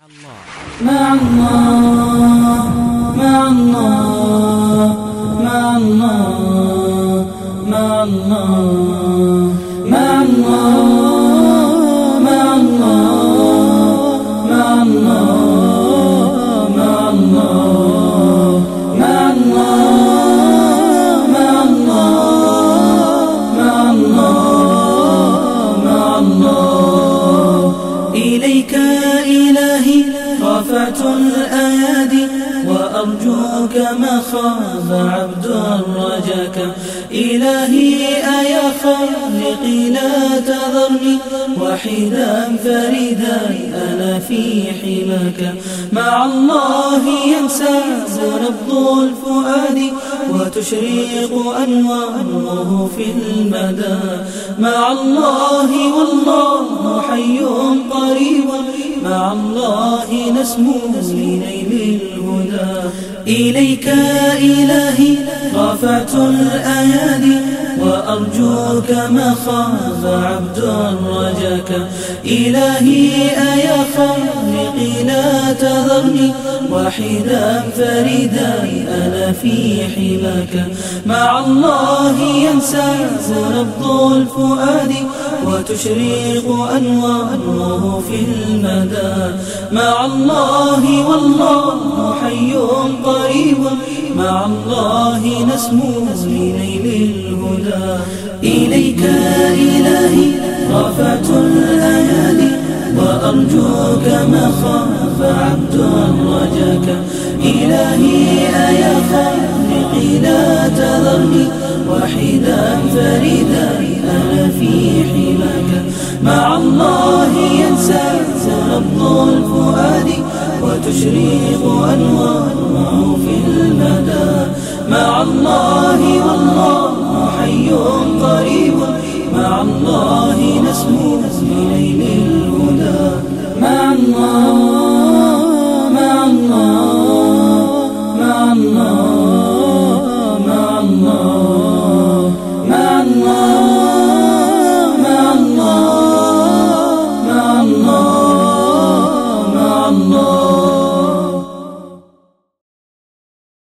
مع الله مع الله مع الله مع الله مع الله مع الله مع الله مع الله مع الله مع الله مع الله مع الله. إليك إلهي رفعت الأيادي وأرجوك ما خاب عبد رجاك. إلهي أيا خالقي لا تذرني وحيدا فريدا أنا في حماك. مع الله ينساب نبض الفؤاد وتشرق أنواره في المدى. مع الله والله حي قريب مع الله نسمو لنيل الهدى. إليك إلهي رفعت الأيادي وأرجوك ما خاب عبد رجاك. إلهي أيا خالقي لا تذرني وحيدا فريدا أنا في حماك. مع الله ينساب نبض الفؤاد وتشرق أنواره في المدى. مع الله والله حي قريب مع الله نسمو لنيل الهدى. إليك إلهي رفعت الأيادي وأرجوك ما خاف عبد رجاك. إلهي أيا خالقي لا تذرني وحيدا فريدا أنا في حماك. مع الله ينساب نبض الفؤاد وتشرق أنواره في المدى. مع الله والله حي قريب مع الله نسمو لنيل الهدى. مع الله مع الله مع الله